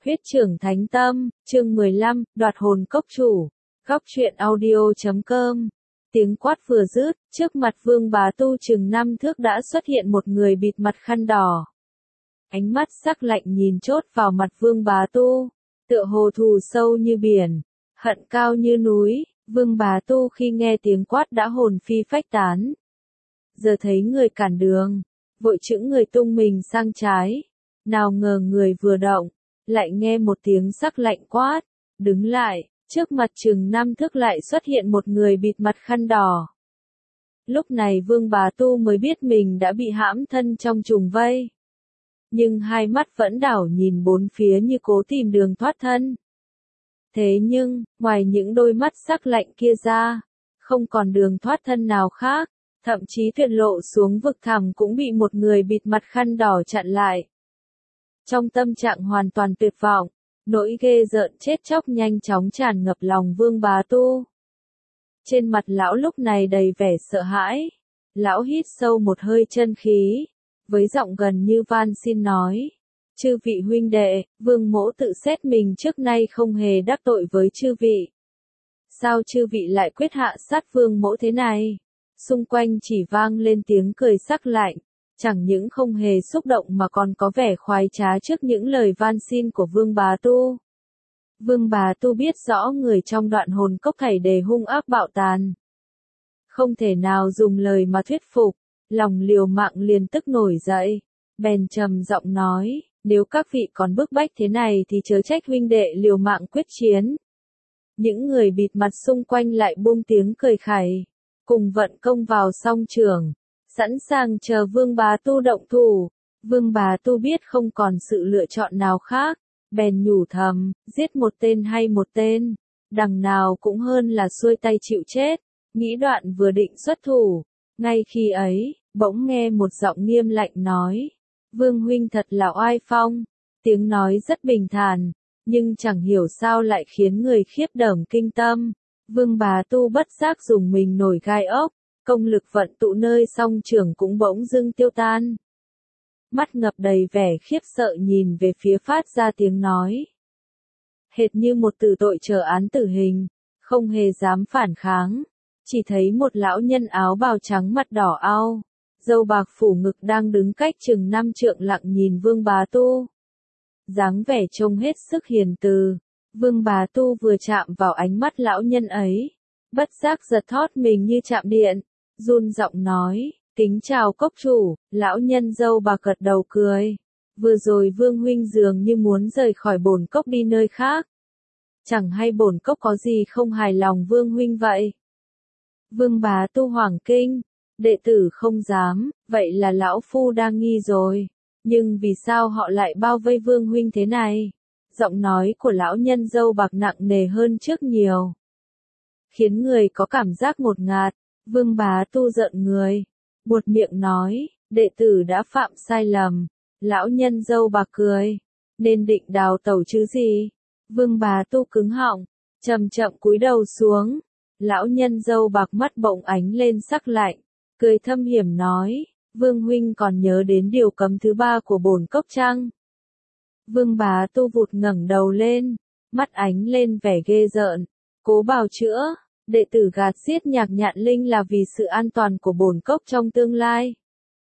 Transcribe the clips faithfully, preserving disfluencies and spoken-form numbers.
Huyết Trưởng Thánh Tâm, chương mười lăm, đoạt hồn cốc chủ. Góc truyện audio chấm com. Tiếng quát vừa dứt, trước mặt Vương Bá Tu chừng năm thước đã xuất hiện một người bịt mặt khăn đỏ. Ánh mắt sắc lạnh nhìn chốt vào mặt Vương Bá Tu, tựa hồ thù sâu như biển, hận cao như núi. Vương Bá Tu khi nghe tiếng quát đã hồn phi phách tán. Giờ thấy người cản đường, vội chững người tung mình sang trái. Nào ngờ người vừa động, lại nghe một tiếng sắc lạnh quát, đứng lại, trước mặt chừng năm thước lại xuất hiện một người bịt mặt khăn đỏ. Lúc này Vương Bá Tu mới biết mình đã bị hãm thân trong trùng vây. Nhưng hai mắt vẫn đảo nhìn bốn phía như cố tìm đường thoát thân. Thế nhưng, ngoài những đôi mắt sắc lạnh kia ra, không còn đường thoát thân nào khác, thậm chí tuyệt lộ xuống vực thẳm cũng bị một người bịt mặt khăn đỏ chặn lại. Trong tâm trạng hoàn toàn tuyệt vọng, nỗi ghê rợn chết chóc nhanh chóng tràn ngập lòng Vương Bá Tu. Trên mặt lão lúc này đầy vẻ sợ hãi, lão hít sâu một hơi chân khí, với giọng gần như van xin nói: "Chư vị huynh đệ, Vương mỗ tự xét mình trước nay không hề đắc tội với chư vị. Sao chư vị lại quyết hạ sát Vương mỗ thế này?" Xung quanh chỉ vang lên tiếng cười sắc lạnh, chẳng những không hề xúc động mà còn có vẻ khoái trá trước những lời van xin của Vương Bá Tu. Vương Bá Tu biết rõ người trong đoạn hồn cốc thảy đều hung ác bạo tàn. Không thể nào dùng lời mà thuyết phục, lòng liều mạng liền tức nổi dậy, bèn trầm giọng nói: "Nếu các vị còn bức bách thế này thì chớ trách huynh đệ liều mạng quyết chiến." Những người bịt mặt xung quanh lại buông tiếng cười khẩy, cùng vận công vào song trường, sẵn sàng chờ Vương Bá Tu động thủ. Vương Bá Tu biết không còn sự lựa chọn nào khác, bèn nhủ thầm, giết một tên hay một tên, đằng nào cũng hơn là xuôi tay chịu chết. Nghĩ đoạn vừa định xuất thủ, ngay khi ấy, bỗng nghe một giọng nghiêm lạnh nói: "Vương huynh thật là oai phong." Tiếng nói rất bình thản, nhưng chẳng hiểu sao lại khiến người khiếp đảm kinh tâm. Vương Bá Tu bất giác dùng mình nổi gai ốc, công lực vận tụ nơi song trường cũng bỗng dưng tiêu tan. Mắt ngập đầy vẻ khiếp sợ nhìn về phía phát ra tiếng nói. Hệt như một tử tội chờ án tử hình, không hề dám phản kháng. Chỉ thấy một lão nhân áo bào trắng mặt đỏ au, râu bạc phủ ngực đang đứng cách chừng năm trượng lặng nhìn Vương Bá Tu. Dáng vẻ trông hết sức hiền từ. Vương Bá Tu vừa chạm vào ánh mắt lão nhân ấy, bất giác giật thót mình như chạm điện, run giọng nói: "Kính chào cốc chủ." Lão nhân râu bạc gật đầu cười: "Vừa rồi Vương huynh dường như muốn rời khỏi bổn cốc đi nơi khác. Chẳng hay bổn cốc có gì không hài lòng Vương huynh vậy?" Vương Bá Tu hoảng kinh: "Đệ tử không dám, vậy là lão phu đang nghi rồi. Nhưng vì sao họ lại bao vây Vương huynh thế này?" Giọng nói của lão nhân râu bạc nặng nề hơn trước nhiều, khiến người có cảm giác ngột ngạt. Vương Bá Tu giận người, buột miệng nói: "Đệ tử đã phạm sai lầm." Lão nhân râu bạc cười: "Nên định đào tẩu chứ gì?" Vương Bá Tu cứng họng, chậm chậm cúi đầu xuống. Lão nhân râu bạc mắt bỗng ánh lên sắc lạnh, cười thâm hiểm nói: "Vương huynh còn nhớ đến điều cấm thứ ba của bổn cốc chăng?" Vương Bá Tu vụt ngẩng đầu lên, mắt ánh lên vẻ ghê rợn, cố bào chữa: "Đệ tử gạt giết Nhạc Nhạn Linh là vì sự an toàn của bổn cốc trong tương lai."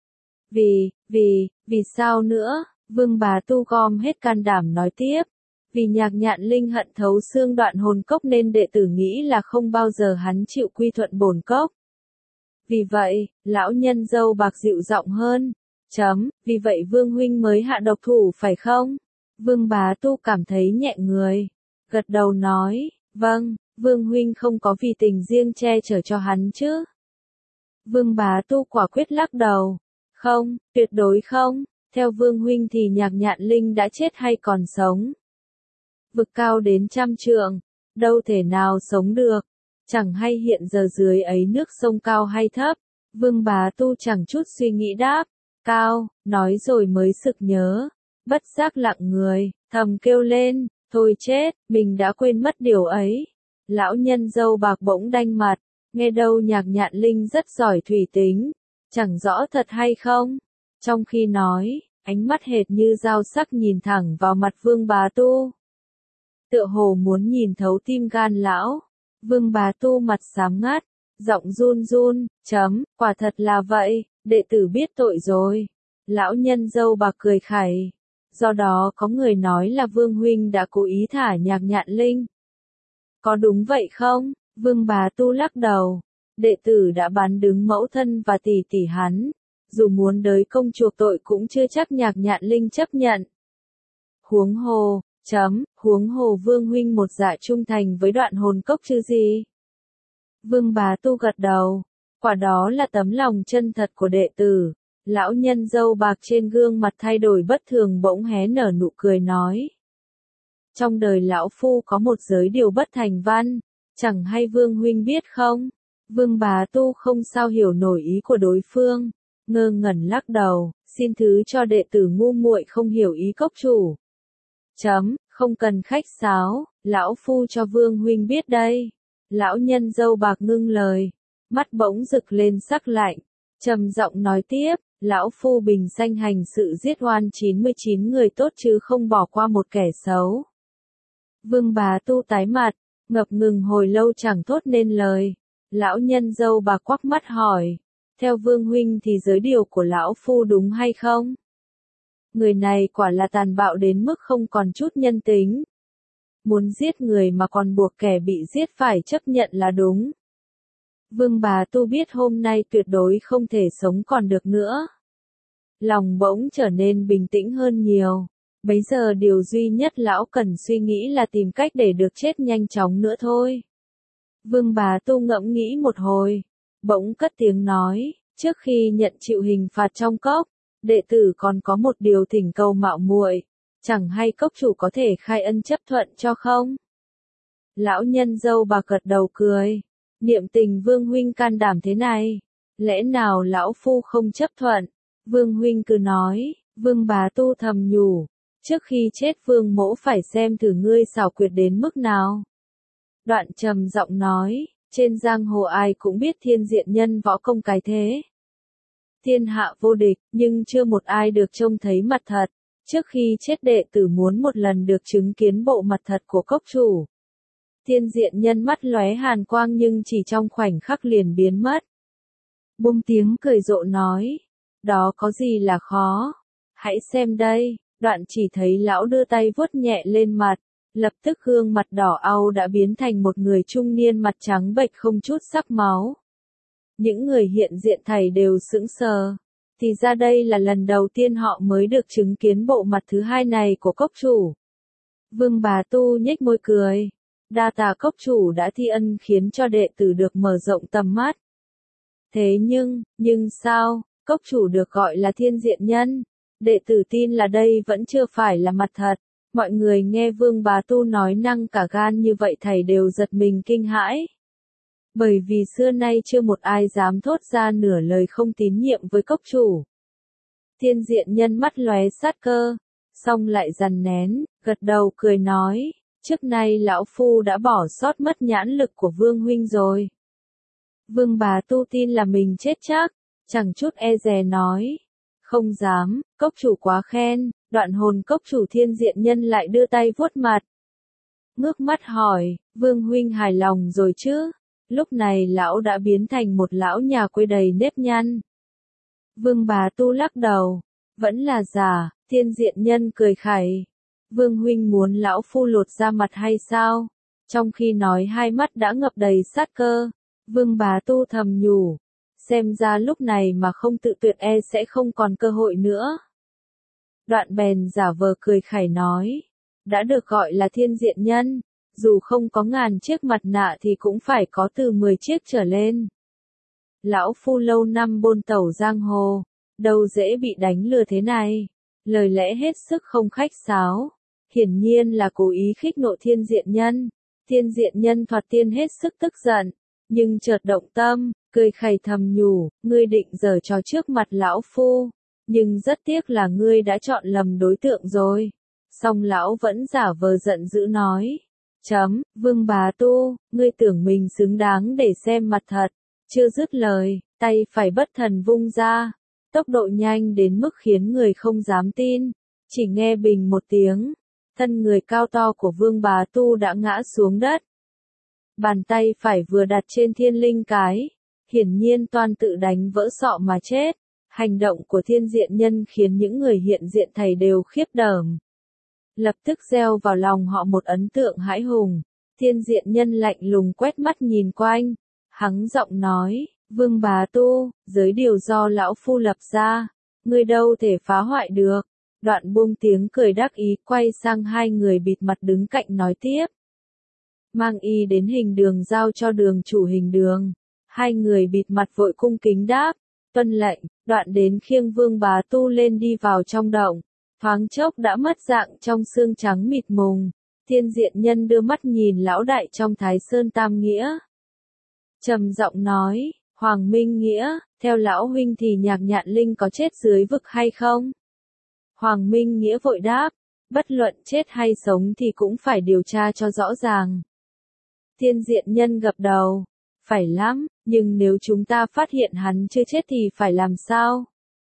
Vì, vì, vì sao nữa? Vương Bá Tu gom hết can đảm nói tiếp: "Vì Nhạc Nhạn Linh hận thấu xương đoạn hồn cốc nên đệ tử nghĩ là không bao giờ hắn chịu quy thuận bổn cốc." Vì vậy, lão nhân râu bạc dịu giọng hơn: "Chấm, vì vậy Vương huynh mới hạ độc thủ phải không?" Vương Bá Tu cảm thấy nhẹ người, gật đầu nói: "Vâng, Vương huynh không có vì tình riêng che chở cho hắn chứ?" Vương Bá Tu quả quyết lắc đầu: "Không, tuyệt đối không. Theo Vương huynh thì Nhạc Nhạn Linh đã chết hay còn sống? Vực cao đến trăm trượng, đâu thể nào sống được. Chẳng hay hiện giờ dưới ấy nước sông cao hay thấp?" Vương Bá Tu chẳng chút suy nghĩ đáp: "Cao." Nói rồi mới sực nhớ, bất giác lặng người, thầm kêu lên: "Thôi chết, mình đã quên mất điều ấy." Lão nhân râu bạc bỗng đanh mặt, nghe đâu Nhạc Nhạn Linh rất giỏi thủy tính, chẳng rõ thật hay không. Trong khi nói, ánh mắt hệt như dao sắc nhìn thẳng vào mặt Vương Bá Tu. Tựa hồ muốn nhìn thấu tim gan lão. Vương Bá Tu mặt xám ngắt, giọng run run, chấm, quả thật là vậy, đệ tử biết tội rồi. Lão nhân dâu bạc cười khẩy. Do đó có người nói là Vương huynh đã cố ý thả Nhạc Nhạn Linh. Có đúng vậy không? Vương Bá Tu lắc đầu. Đệ tử đã bán đứng mẫu thân và tỷ tỷ hắn. Dù muốn đới công chuộc tội cũng chưa chắc Nhạc Nhạn Linh chấp nhận. Huống hồ, chấm, huống hồ Vương huynh một dạ trung thành với Đoạn Hồn Cốc chứ gì? Vương Bá Tu gật đầu. Quả đó là tấm lòng chân thật của đệ tử. Lão nhân dâu bạc trên gương mặt thay đổi bất thường bỗng hé nở nụ cười nói. Trong đời lão phu có một giới điều bất thành văn, chẳng hay Vương huynh biết không? Vương Bá Tu không sao hiểu nổi ý của đối phương, ngơ ngẩn lắc đầu, xin thứ cho đệ tử ngu muội không hiểu ý cốc chủ. Chấm, không cần khách sáo, lão phu cho Vương huynh biết đây. Lão nhân dâu bạc ngưng lời, mắt bỗng rực lên sắc lạnh, trầm giọng nói tiếp, lão phu bình sanh hành sự giết oan chín mươi chín người tốt chứ không bỏ qua một kẻ xấu. Vương Bá Tu tái mặt, ngập ngừng hồi lâu chẳng thốt nên lời. Lão nhân dâu bạc quắc mắt hỏi, theo Vương huynh thì giới điều của lão phu đúng hay không? Người này quả là tàn bạo đến mức không còn chút nhân tính. Muốn giết người mà còn buộc kẻ bị giết phải chấp nhận là đúng. Vương Bá Tu biết hôm nay tuyệt đối không thể sống còn được nữa. Lòng bỗng trở nên bình tĩnh hơn nhiều. Bấy giờ điều duy nhất lão cần suy nghĩ là tìm cách để được chết nhanh chóng nữa thôi. Vương Bá Tu ngẫm nghĩ một hồi, bỗng cất tiếng nói, trước khi nhận chịu hình phạt trong cốc, đệ tử còn có một điều thỉnh cầu mạo muội, chẳng hay cốc chủ có thể khai ân chấp thuận cho không? Lão nhân dâu bạc gật đầu cười, niệm tình Vương huynh can đảm thế này, lẽ nào lão phu không chấp thuận? Vương huynh cứ nói. Vương Bá Tu thầm nhủ, trước khi chết Vương mỗ phải xem thử ngươi xảo quyệt đến mức nào. Đoạn trầm giọng nói, trên giang hồ ai cũng biết Thiên Diện Nhân võ công cái thế. Thiên hạ vô địch, nhưng chưa một ai được trông thấy mặt thật. Trước khi chết đệ tử muốn một lần được chứng kiến bộ mặt thật của cốc chủ. Thiên Diện Nhân mắt lóe hàn quang nhưng chỉ trong khoảnh khắc liền biến mất. Bung tiếng cười rộ nói, đó có gì là khó? Hãy xem đây. Đoạn chỉ thấy lão đưa tay vuốt nhẹ lên mặt, lập tức gương mặt đỏ au đã biến thành một người trung niên mặt trắng bệch không chút sắc máu. Những người hiện diện thảy đều sững sờ. Thì ra đây là lần đầu tiên họ mới được chứng kiến bộ mặt thứ hai này của cốc chủ. Vương Bá Tu nhếch môi cười. Đa tạ cốc chủ đã thi ân khiến cho đệ tử được mở rộng tầm mắt. Thế nhưng, nhưng sao, cốc chủ được gọi là Thiên Diện Nhân. Đệ tử tin là đây vẫn chưa phải là mặt thật. Mọi người nghe Vương Bá Tu nói năng cả gan như vậy thảy đều giật mình kinh hãi. Bởi vì xưa nay chưa một ai dám thốt ra nửa lời không tín nhiệm với cốc chủ. Thiên Diện Nhân mắt lóe sát cơ, xong lại dằn nén, gật đầu cười nói, trước nay lão phu đã bỏ sót mất nhãn lực của Vương huynh rồi. Vương Bá Tu tin là mình chết chắc, chẳng chút e dè nói. Không dám, cốc chủ quá khen. Đoạn hồn cốc chủ Thiên Diện Nhân lại đưa tay vuốt mặt. Ngước mắt hỏi, Vương huynh hài lòng rồi chứ? Lúc này lão đã biến thành một lão nhà quê đầy nếp nhăn. Vương Bá Tu lắc đầu, vẫn là giả. Thiên Diện Nhân cười khẩy. Vương huynh muốn lão phu lột ra mặt hay sao? Trong khi nói hai mắt đã ngập đầy sát cơ. Vương Bá Tu thầm nhủ, xem ra lúc này mà không tự tuyệt e sẽ không còn cơ hội nữa. Đoạn bèn giả vờ cười khẩy nói, đã được gọi là Thiên Diện Nhân, dù không có ngàn chiếc mặt nạ thì cũng phải có từ mười chiếc trở lên. Lão phu lâu năm bôn tẩu giang hồ, đâu dễ bị đánh lừa thế này. Lời lẽ hết sức không khách sáo, hiển nhiên là cố ý khích nộ Thiên Diện Nhân. Thiên Diện Nhân thoạt tiên hết sức tức giận, nhưng chợt động tâm, cười khẩy thầm nhủ, ngươi định giở trò trước mặt lão phu. Nhưng rất tiếc là ngươi đã chọn lầm đối tượng rồi. Song lão vẫn giả vờ giận dữ nói. Chấm, Vương Bá Tu, ngươi tưởng mình xứng đáng để xem mặt thật. Chưa dứt lời, tay phải bất thần vung ra. tốc độ nhanh đến mức khiến người không dám tin. Chỉ nghe bình một tiếng, thân người cao to của Vương Bá Tu đã ngã xuống đất. Bàn tay phải vừa đặt trên thiên linh cái, hiển nhiên toan tự đánh vỡ sọ mà chết. Hành động của thiên diện nhân khiến những người hiện diện thầy đều khiếp đảm. Lập tức gieo vào lòng họ một ấn tượng hãi hùng. Thiên diện nhân lạnh lùng quét mắt nhìn quanh, hắng giọng nói, Vương Bá Tu, giới điều do lão phu lập ra, ngươi đâu thể phá hoại được. Đoạn buông tiếng cười đắc ý quay sang hai người bịt mặt đứng cạnh nói tiếp. Mang y đến hình đường giao cho đường chủ hình đường. Hai người bịt mặt vội cung kính đáp, tuân lệnh, đoạn đến khiêng Vương Bá Tu lên đi vào trong động. Thoáng chốc đã mất dạng trong sương trắng mịt mùng. Thiên diện nhân đưa mắt nhìn lão đại trong Thái Sơn Tam Nghĩa. Trầm giọng nói, Hoàng Minh Nghĩa, theo lão huynh thì Nhạc Nhạn Linh có chết dưới vực hay không? Hoàng Minh Nghĩa vội đáp, bất luận chết hay sống thì cũng phải điều tra cho rõ ràng. Thiên diện nhân gật đầu, phải lắm, nhưng nếu chúng ta phát hiện hắn chưa chết thì phải làm sao?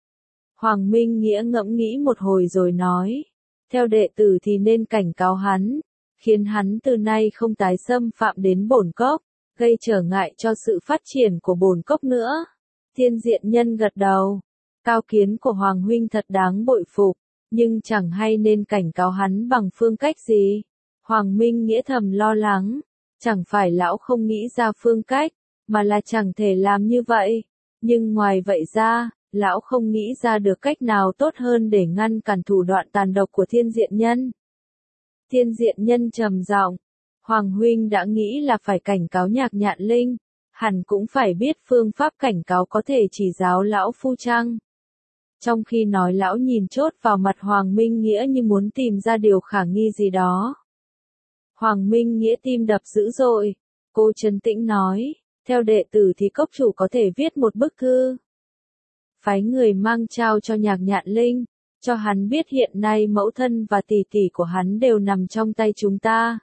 Hoàng Minh Nghĩa ngẫm nghĩ một hồi rồi nói, theo đệ tử thì nên cảnh cáo hắn, khiến hắn từ nay không tái xâm phạm đến bổn cốc, gây trở ngại cho sự phát triển của bổn cốc nữa. Thiên diện nhân gật đầu, cao kiến của Hoàng huynh thật đáng bội phục, nhưng chẳng hay nên cảnh cáo hắn bằng phương cách gì. Hoàng Minh Nghĩa thầm lo lắng, chẳng phải lão không nghĩ ra phương cách, mà là chẳng thể làm như vậy. Nhưng ngoài vậy ra, lão không nghĩ ra được cách nào tốt hơn để ngăn cản thủ đoạn tàn độc của thiên diện nhân. Thiên diện nhân trầm giọng, Hoàng huynh đã nghĩ là phải cảnh cáo Nhạc Nhạn Linh, hẳn cũng phải biết phương pháp cảnh cáo có thể chỉ giáo lão phu chăng. Trong khi nói lão nhìn chốt vào mặt Hoàng Minh Nghĩa như muốn tìm ra điều khả nghi gì đó. Hoàng Minh Nghĩa tim đập dữ dội, cô trấn tĩnh nói, theo đệ tử thì cốc chủ có thể viết một bức thư. Phái người mang trao cho Nhạc Nhạn Linh, cho hắn biết hiện nay mẫu thân và tỷ tỷ của hắn đều nằm trong tay chúng ta.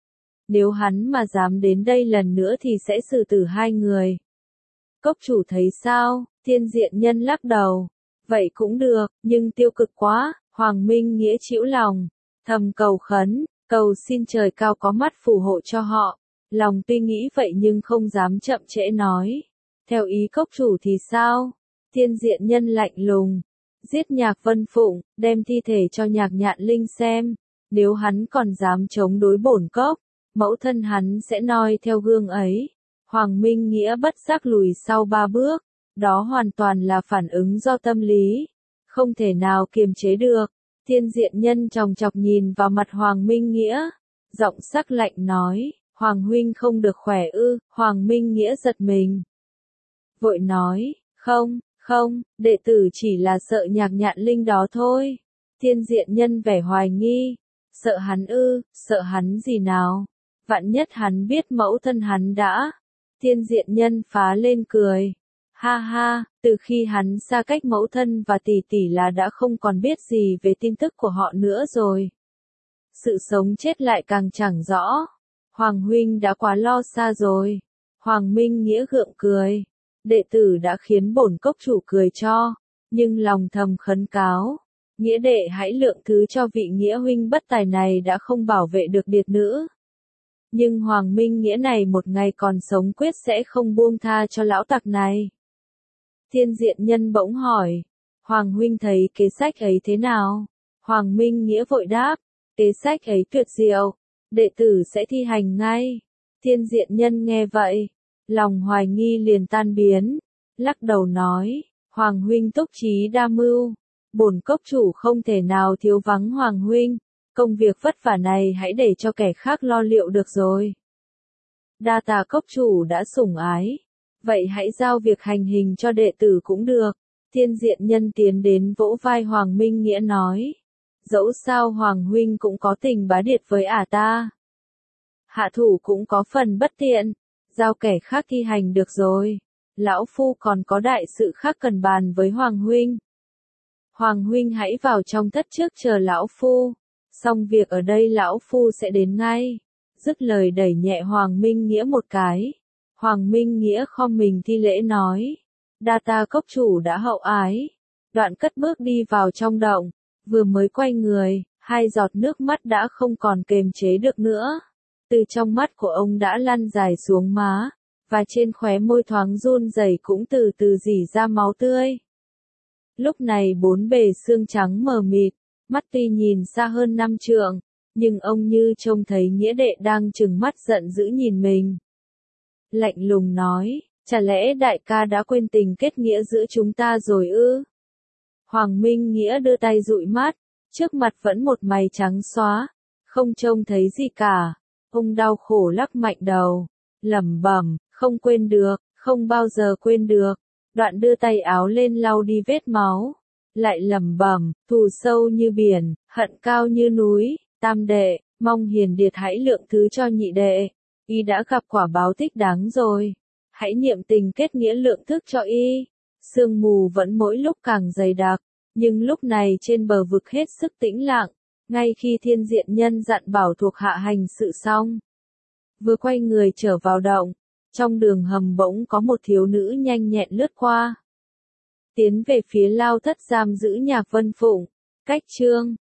Nếu hắn mà dám đến đây lần nữa thì sẽ xử tử hai người. Cốc chủ thấy sao? Thiên diện nhân lắc đầu. Vậy cũng được, nhưng tiêu cực quá. Hoàng Minh Nghĩa chịu lòng, thầm cầu khấn, cầu xin trời cao có mắt phù hộ cho họ. Lòng tuy nghĩ vậy nhưng không dám chậm trễ nói. Theo ý cốc chủ thì sao? Thiên diện nhân lạnh lùng. Giết Nhạc Vân Phụng, đem thi thể cho Nhạc Nhạn Linh xem. Nếu hắn còn dám chống đối bổn cốc, mẫu thân hắn sẽ noi theo gương ấy. Hoàng Minh Nghĩa bất giác lùi sau ba bước. Đó hoàn toàn là phản ứng do tâm lý. Không thể nào kiềm chế được. Thiên diện nhân chòng chọc nhìn vào mặt Hoàng Minh Nghĩa. Giọng sắc lạnh nói, Hoàng huynh không được khỏe ư. Hoàng Minh Nghĩa giật mình. Vội nói, không, không, đệ tử chỉ là sợ Nhạc Nhạn Linh đó thôi. Thiên diện nhân vẻ hoài nghi. Sợ hắn ư, sợ hắn gì nào? Vạn nhất hắn biết mẫu thân hắn đã. Thiên diện nhân phá lên cười. Ha ha, từ khi hắn xa cách mẫu thân và tỷ tỷ là đã không còn biết gì về tin tức của họ nữa rồi. Sự sống chết lại càng chẳng rõ. Hoàng huynh đã quá lo xa rồi. Hoàng Minh Nghĩa gượng cười. Đệ tử đã khiến bổn cốc chủ cười cho, nhưng lòng thầm khấn cáo. Nghĩa đệ hãy lượng thứ cho vị Nghĩa huynh bất tài này đã không bảo vệ được điệt nữ. Nhưng Hoàng Minh Nghĩa này một ngày còn sống quyết sẽ không buông tha cho lão tặc này. Thiên diện nhân bỗng hỏi, Hoàng huynh thấy kế sách ấy thế nào? Hoàng Minh Nghĩa vội đáp, kế sách ấy tuyệt diệu, đệ tử sẽ thi hành ngay. Thiên diện nhân nghe vậy, lòng hoài nghi liền tan biến, lắc đầu nói, Hoàng huynh túc trí đa mưu, bổn cốc chủ không thể nào thiếu vắng Hoàng huynh, công việc vất vả này hãy để cho kẻ khác lo liệu được rồi. Đa tạ cốc chủ đã sủng ái. Vậy hãy giao việc hành hình cho đệ tử cũng được. Thiên diện nhân tiến đến vỗ vai Hoàng Minh Nghĩa nói. Dẫu sao Hoàng huynh cũng có tình bá điệt với ả ta. Hạ thủ cũng có phần bất tiện. Giao kẻ khác thi hành được rồi. Lão phu còn có đại sự khác cần bàn với Hoàng huynh. Hoàng huynh hãy vào trong thất trước chờ lão phu. Xong việc ở đây lão phu sẽ đến ngay. Dứt lời đẩy nhẹ Hoàng Minh Nghĩa một cái. Hoàng Minh Nghĩa khom mình thi lễ nói, đa tạ cốc chủ đã hậu ái, Đoạn cất bước đi vào trong động, vừa mới quay người, hai giọt nước mắt đã không còn kềm chế được nữa. Từ trong mắt của ông đã lăn dài xuống má, và trên khóe môi thoáng run rẩy cũng từ từ rỉ ra máu tươi. Lúc này bốn bề xương trắng mờ mịt, mắt tuy nhìn xa hơn năm trượng, nhưng ông như trông thấy nghĩa đệ đang trừng mắt giận dữ nhìn mình. Lạnh lùng nói, chả lẽ đại ca đã quên tình kết nghĩa giữa chúng ta rồi ư? Hoàng Minh Nghĩa đưa tay dụi mắt, trước mặt vẫn một mày trắng xóa, không trông thấy gì cả. Ông đau khổ lắc mạnh đầu, lẩm bẩm, không quên được, không bao giờ quên được. Đoạn đưa tay áo lên lau đi vết máu, lại lẩm bẩm, thù sâu như biển, hận cao như núi, tam đệ, mong hiền điệt hãy lượng thứ cho nhị đệ. Y đã gặp quả báo thích đáng rồi, hãy niệm tình kết nghĩa lượng thức cho y. Sương mù vẫn mỗi lúc càng dày đặc, nhưng lúc này trên bờ vực hết sức tĩnh lặng, ngay khi Thiên Diện Nhân dặn bảo thuộc hạ hành sự xong. Vừa quay người trở vào động, trong đường hầm bỗng có một thiếu nữ nhanh nhẹn lướt qua. Tiến về phía lao thất giam giữ nhà Vân Phụng, cách chương